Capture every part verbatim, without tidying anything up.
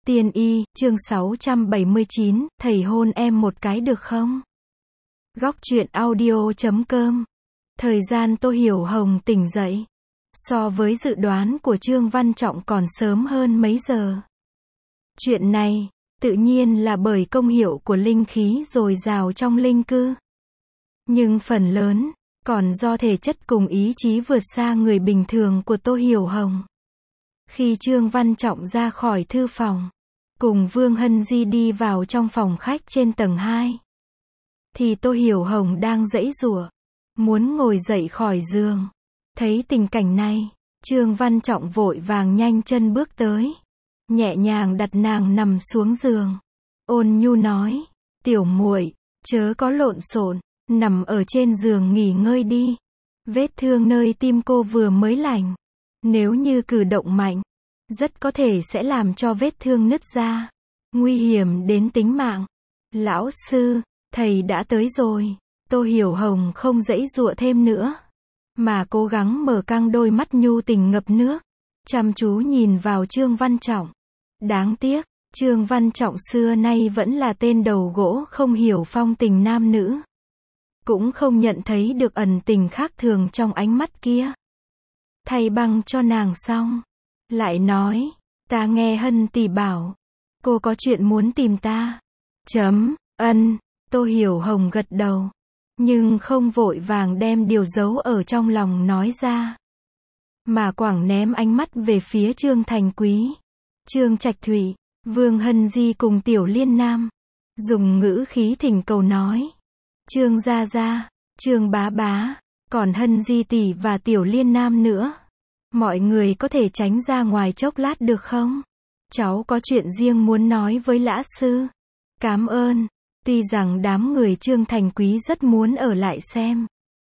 Tiên y, chương sáu trăm bảy mươi chín, thầy hôn em một cái được không? Góc truyện audio chấm com. Thời gian Tô Hiểu Hồng tỉnh dậy, so với dự đoán của Trương Văn Trọng còn sớm hơn mấy giờ. Chuyện này, tự nhiên là bởi công hiệu của linh khí dồi dào trong linh cư. Nhưng phần lớn, còn do thể chất cùng ý chí vượt xa người bình thường của Tô Hiểu Hồng. Khi Trương Văn Trọng ra khỏi thư phòng, cùng Vương Hân Di đi vào trong phòng khách trên tầng hai, thì Tô Hiểu Hồng đang giãy giụa, muốn ngồi dậy khỏi giường. Thấy tình cảnh này, Trương Văn Trọng vội vàng nhanh chân bước tới, nhẹ nhàng đặt nàng nằm xuống giường, ôn nhu nói: "Tiểu muội, chớ có lộn xộn, nằm ở trên giường nghỉ ngơi đi. Vết thương nơi tim cô vừa mới lành, nếu như cử động mạnh, rất có thể sẽ làm cho vết thương nứt ra, nguy hiểm đến tính mạng." "Lão sư, thầy đã tới rồi." Tô Hiểu Hồng không giãy giụa thêm nữa, mà cố gắng mở căng đôi mắt nhu tình ngập nước, chăm chú nhìn vào Trương Văn Trọng. Đáng tiếc, Trương Văn Trọng xưa nay vẫn là tên đầu gỗ không hiểu phong tình nam nữ, cũng không nhận thấy được ẩn tình khác thường trong ánh mắt kia. Thay băng cho nàng xong, lại nói: "Ta nghe Hân tỷ bảo, cô có chuyện muốn tìm ta." Chấm, ân, Tô Hiểu Hồng gật đầu, nhưng không vội vàng đem điều giấu ở trong lòng nói ra, mà quẳng ném ánh mắt về phía Trương Thành Quý, Trương Trạch Thụy, Vương Hân Di cùng Tiểu Liên Nam, dùng ngữ khí thỉnh cầu nói: "Trương gia gia, Trương bá bá, còn Hân Di tỷ và Tiểu Liên Nam nữa, mọi người có thể tránh ra ngoài chốc lát được không? Cháu có chuyện riêng muốn nói với lã sư." "Cảm ơn." Tuy rằng đám người Trương Thành Quý rất muốn ở lại xem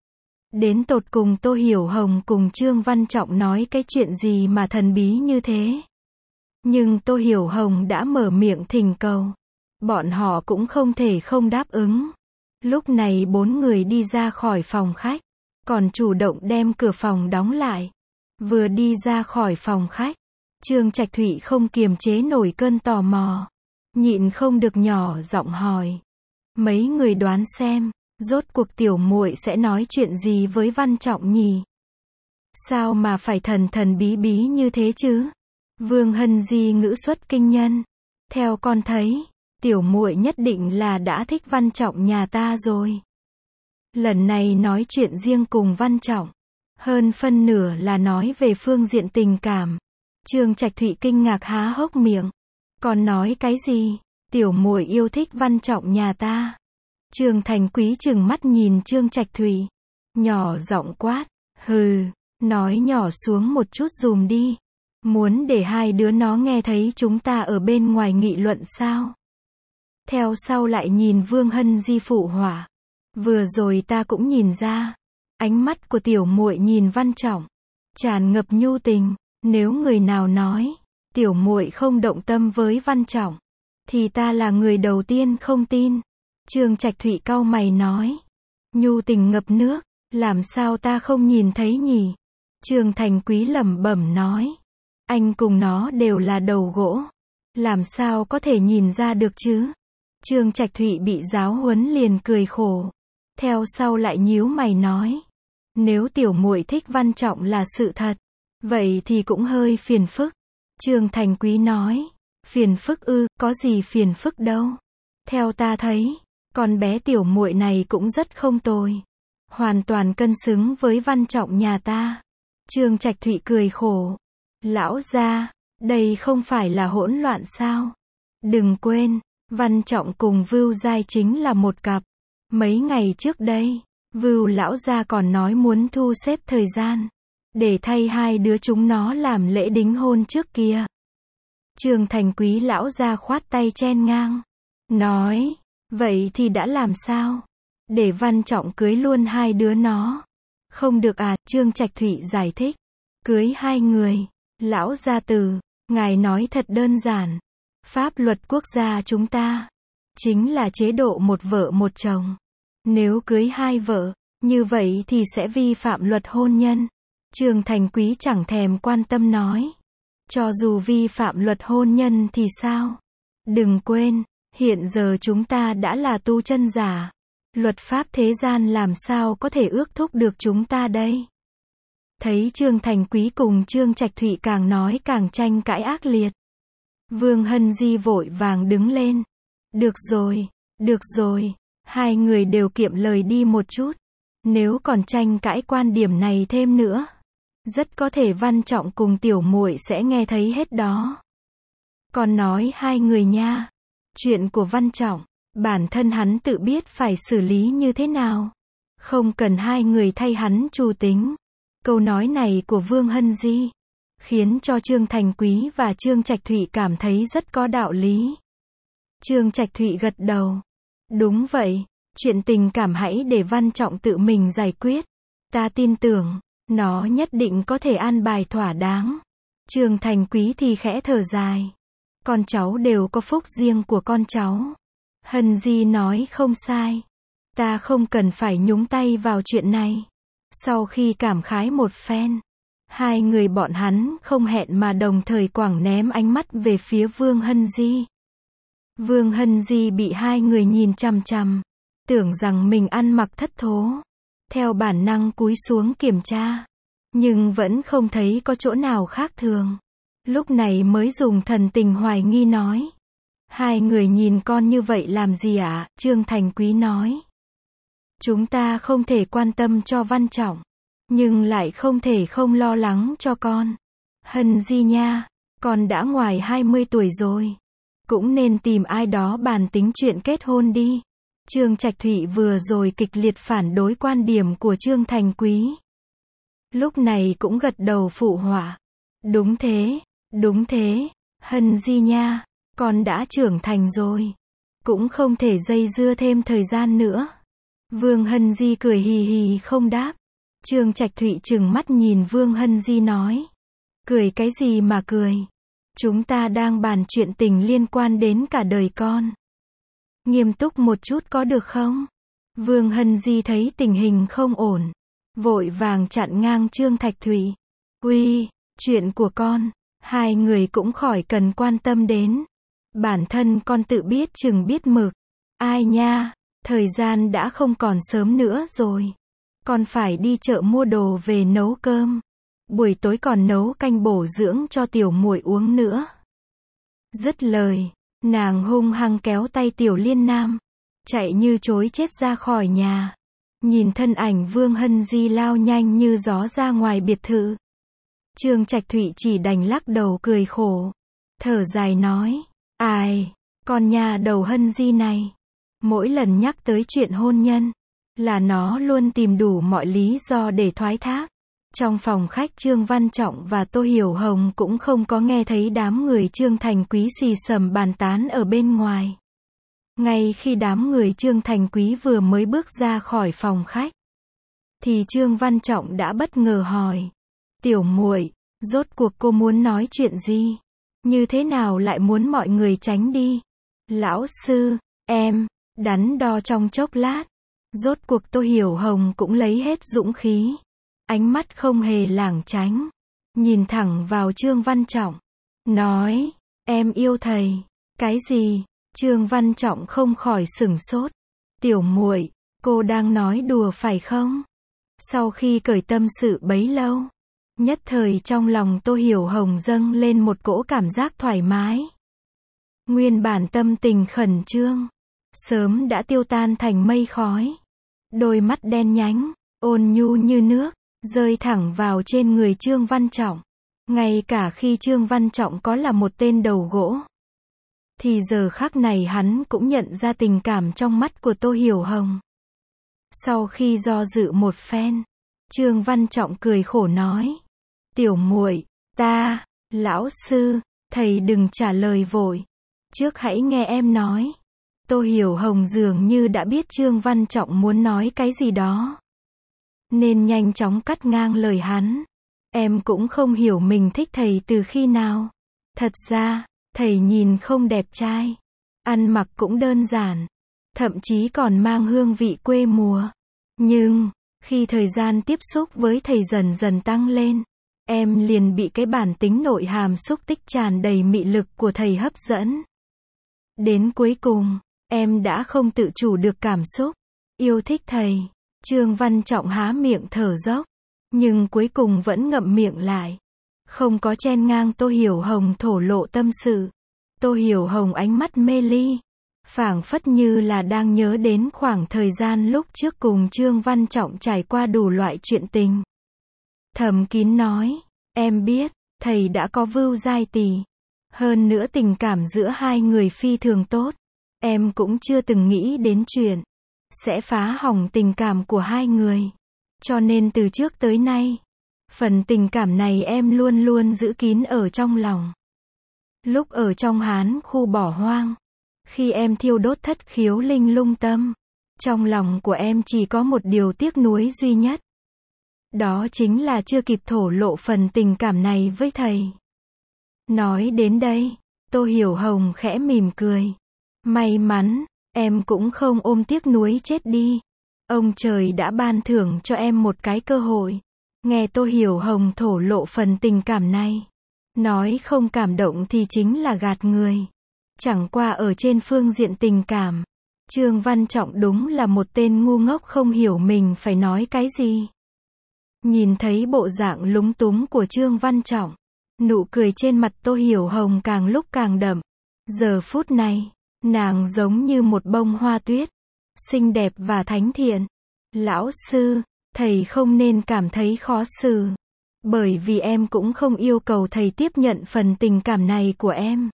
đến tột cùng Tô Hiểu Hồng cùng Trương Văn Trọng nói cái chuyện gì mà thần bí như thế, nhưng Tô Hiểu Hồng đã mở miệng thỉnh cầu, bọn họ cũng không thể không đáp ứng. Lúc này bốn người đi ra khỏi phòng khách, còn chủ động đem cửa phòng đóng lại. Vừa đi ra khỏi phòng khách, Trương Trạch Thụy không kiềm chế nổi cơn tò mò, nhịn không được nhỏ giọng hỏi: "Mấy người đoán xem, rốt cuộc tiểu muội sẽ nói chuyện gì với Văn Trọng nhỉ? Sao mà phải thần thần bí bí như thế chứ?" Vương Hân Di ngữ xuất kinh nhân: "Theo con thấy, tiểu muội nhất định là đã thích Văn Trọng nhà ta rồi. Lần này nói chuyện riêng cùng Văn Trọng, hơn phân nửa là nói về phương diện tình cảm." Trương Trạch Thụy kinh ngạc há hốc miệng: "Còn nói cái gì? Tiểu muội yêu thích Văn Trọng nhà ta?" Trương Thành Quý trừng mắt nhìn Trương Trạch Thụy, nhỏ giọng quát: "Hừ, nói nhỏ xuống một chút dùm đi. Muốn để hai đứa nó nghe thấy chúng ta ở bên ngoài nghị luận sao?" Theo sau lại nhìn Vương Hân Di phụ họa: "Vừa rồi ta cũng nhìn ra, ánh mắt của tiểu muội nhìn Văn Trọng tràn ngập nhu tình, nếu người nào nói tiểu muội không động tâm với Văn Trọng, thì ta là người đầu tiên không tin." Trương Trạch Thụy cau mày nói: "Nhu tình ngập nước, làm sao ta không nhìn thấy nhỉ?" Trương Thành Quý lẩm bẩm nói: "Anh cùng nó đều là đầu gỗ, làm sao có thể nhìn ra được chứ?" Trương Trạch Thụy bị giáo huấn liền cười khổ, theo sau lại nhíu mày nói: "Nếu tiểu muội thích Văn Trọng là sự thật, vậy thì cũng hơi phiền phức." Trương Thành Quý nói: "Phiền phức ư? Có gì phiền phức đâu. Theo ta thấy, con bé tiểu muội này cũng rất không tồi, hoàn toàn cân xứng với Văn Trọng nhà ta." Trương Trạch Thụy cười khổ: "Lão gia, đây không phải là hỗn loạn sao? Đừng quên, Văn Trọng cùng Vưu Giai chính là một cặp. Mấy ngày trước đây, Vưu lão gia còn nói muốn thu xếp thời gian để thay hai đứa chúng nó làm lễ đính hôn trước kia." Trương Thành Quý lão gia khoát tay chen ngang, nói: "Vậy thì đã làm sao? Để Văn Trọng cưới luôn hai đứa nó." "Không được à?" Trương Trạch Thụy giải thích: "Cưới hai người, lão gia tử, ngài nói thật đơn giản. Pháp luật quốc gia chúng ta chính là chế độ một vợ một chồng. Nếu cưới hai vợ, như vậy thì sẽ vi phạm luật hôn nhân." Trương Thành Quý chẳng thèm quan tâm nói: Cho dù vi phạm luật hôn nhân thì sao? Đừng quên, hiện giờ chúng ta đã là tu chân giả. Luật pháp thế gian làm sao có thể ước thúc được chúng ta đây? Thấy Trương Thành Quý cùng Trương Trạch Thụy càng nói càng tranh cãi ác liệt. Vương Hân Di vội vàng đứng lên. Được rồi, được rồi, hai người đều kiệm lời đi một chút. Nếu còn tranh cãi quan điểm này thêm nữa, rất có thể Văn Trọng cùng tiểu muội sẽ nghe thấy hết đó. Còn nói hai người nha, chuyện của Văn Trọng, bản thân hắn tự biết phải xử lý như thế nào. Không cần hai người thay hắn chủ tính. Câu nói này của Vương Hân Di khiến cho Trương Thành Quý và Trương Trạch Thụy cảm thấy rất có đạo lý. Trương Trạch Thụy gật đầu. Đúng vậy, chuyện tình cảm hãy để Văn Trọng tự mình giải quyết. Ta tin tưởng, nó nhất định có thể an bài thỏa đáng. Trương Thành Quý thì khẽ thở dài. Con cháu đều có phúc riêng của con cháu. Hân Di nói không sai. Ta không cần phải nhúng tay vào chuyện này. Sau khi cảm khái một phen, hai người bọn hắn không hẹn mà đồng thời quẳng ném ánh mắt về phía Vương Hân Di. Vương Hân Di bị hai người nhìn chằm chằm, tưởng rằng mình ăn mặc thất thố. Theo bản năng cúi xuống kiểm tra, nhưng vẫn không thấy có chỗ nào khác thường. Lúc này mới dùng thần tình hoài nghi nói. Hai người nhìn con như vậy làm gì ạ? À? Trương Thành Quý nói. Chúng ta không thể quan tâm cho Văn Trọng, nhưng lại không thể không lo lắng cho con. Hân Di nha, con đã ngoài hai mươi tuổi rồi. Cũng nên tìm ai đó bàn tính chuyện kết hôn đi. Trương Trạch Thụy vừa rồi kịch liệt phản đối quan điểm của Trương Thành Quý. Lúc này cũng gật đầu phụ họa. Đúng thế, đúng thế, Hân Di nha, con đã trưởng thành rồi. Cũng không thể dây dưa thêm thời gian nữa. Vương Hân Di cười hì hì không đáp. Trương Trạch Thụy trừng mắt nhìn Vương Hân Di nói. Cười cái gì mà cười? Chúng ta đang bàn chuyện tình liên quan đến cả đời con. Nghiêm túc một chút có được không? Vương Hân Di thấy tình hình không ổn, vội vàng chặn ngang Trương Thạch Thụy. Uy, chuyện của con, hai người cũng khỏi cần quan tâm đến. Bản thân con tự biết chừng biết mực. Ai nha, thời gian đã không còn sớm nữa rồi. Con phải đi chợ mua đồ về nấu cơm. Buổi tối còn nấu canh bổ dưỡng cho tiểu muội uống nữa. Dứt lời, nàng hung hăng kéo tay Tiểu Liên Nam, chạy như chối chết ra khỏi nhà. Nhìn thân ảnh Vương Hân Di lao nhanh như gió ra ngoài biệt thự. Trương Trạch Thụy chỉ đành lắc đầu cười khổ, thở dài nói, ai, con nhà đầu Hân Di này, mỗi lần nhắc tới chuyện hôn nhân, là nó luôn tìm đủ mọi lý do để thoái thác. Trong phòng khách Trương Văn Trọng và Tô Hiểu Hồng cũng không có nghe thấy đám người Trương Thành Quý xì xầm bàn tán ở bên ngoài. Ngay khi đám người Trương Thành Quý vừa mới bước ra khỏi phòng khách, thì Trương Văn Trọng đã bất ngờ hỏi. Tiểu muội, rốt cuộc cô muốn nói chuyện gì? Như thế nào lại muốn mọi người tránh đi? Lão sư, em, đắn đo trong chốc lát. Rốt cuộc Tô Hiểu Hồng cũng lấy hết dũng khí. Ánh mắt không hề lảng tránh, nhìn thẳng vào Trương Văn Trọng, nói, em yêu thầy. Cái gì? Trương Văn Trọng không khỏi sửng sốt. Tiểu muội, cô đang nói đùa phải không? Sau khi cởi tâm sự bấy lâu, nhất thời trong lòng Tô Hiểu Hồng dâng lên một cỗ cảm giác thoải mái. Nguyên bản tâm tình khẩn trương, sớm đã tiêu tan thành mây khói. Đôi mắt đen nhánh, ôn nhu như nước, rơi thẳng vào trên người Trương Văn Trọng. Ngay cả khi Trương Văn Trọng có là một tên đầu gỗ, thì giờ khắc này hắn cũng nhận ra tình cảm trong mắt của Tô Hiểu Hồng. Sau khi do dự một phen, Trương Văn Trọng cười khổ nói, tiểu muội, ta, lão sư, thầy đừng trả lời vội. Trước hãy nghe em nói. Tô Hiểu Hồng dường như đã biết Trương Văn Trọng muốn nói cái gì đó, nên nhanh chóng cắt ngang lời hắn. Em cũng không hiểu mình thích thầy từ khi nào. Thật ra, thầy nhìn không đẹp trai, ăn mặc cũng đơn giản, thậm chí còn mang hương vị quê mùa. Nhưng, khi thời gian tiếp xúc với thầy dần dần tăng lên, em liền bị cái bản tính nội hàm xúc tích tràn đầy mị lực của thầy hấp dẫn. Đến cuối cùng, em đã không tự chủ được cảm xúc, yêu thích thầy. Trương Văn Trọng há miệng thở dốc, nhưng cuối cùng vẫn ngậm miệng lại. Không có chen ngang Tô Hiểu Hồng thổ lộ tâm sự. Tô Hiểu Hồng ánh mắt mê ly, phảng phất như là đang nhớ đến khoảng thời gian lúc trước cùng Trương Văn Trọng trải qua đủ loại chuyện tình. Thầm kín nói, em biết, thầy đã có Vưu Giai Tỷ. Hơn nữa tình cảm giữa hai người phi thường tốt. Em cũng chưa từng nghĩ đến chuyện sẽ phá hỏng tình cảm của hai người. Cho nên từ trước tới nay, phần tình cảm này em luôn luôn giữ kín ở trong lòng. Lúc ở trong Hán khu bỏ hoang, khi em thiêu đốt thất khiếu linh lung tâm, trong lòng của em chỉ có một điều tiếc nuối duy nhất. Đó chính là chưa kịp thổ lộ phần tình cảm này với thầy. Nói đến đây, Tô Hiểu Hồng khẽ mỉm cười. May mắn, em cũng không ôm tiếc nuối chết đi. Ông trời đã ban thưởng cho em một cái cơ hội. Nghe Tô Hiểu Hồng thổ lộ phần tình cảm này. Nói không cảm động thì chính là gạt người. Chẳng qua ở trên phương diện tình cảm, Trương Văn Trọng đúng là một tên ngu ngốc không hiểu mình phải nói cái gì. Nhìn thấy bộ dạng lúng túng của Trương Văn Trọng, nụ cười trên mặt Tô Hiểu Hồng càng lúc càng đậm. Giờ phút này, nàng giống như một bông hoa tuyết, xinh đẹp và thánh thiện. Lão sư, thầy không nên cảm thấy khó xử. Bởi vì em cũng không yêu cầu thầy tiếp nhận phần tình cảm này của em.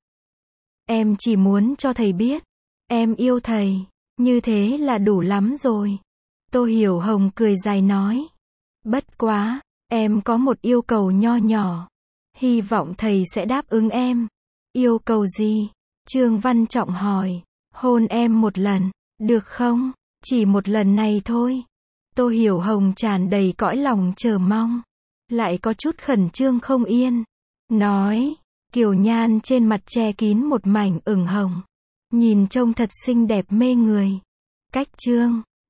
Em chỉ muốn cho thầy biết, em yêu thầy, như thế là đủ lắm rồi. Tô Hiểu Hồng cười dài nói. Bất quá, em có một yêu cầu nho nhỏ. Hy vọng thầy sẽ đáp ứng em. Yêu cầu gì? Trương Văn Trọng hỏi. Hôn em một lần, được không? Chỉ một lần này thôi. Tô Hiểu Hồng tràn đầy cõi lòng chờ mong, lại có chút khẩn trương không yên. Nói, kiều nhan trên mặt che kín một mảnh ửng hồng. Nhìn trông thật xinh đẹp mê người. Cách Trương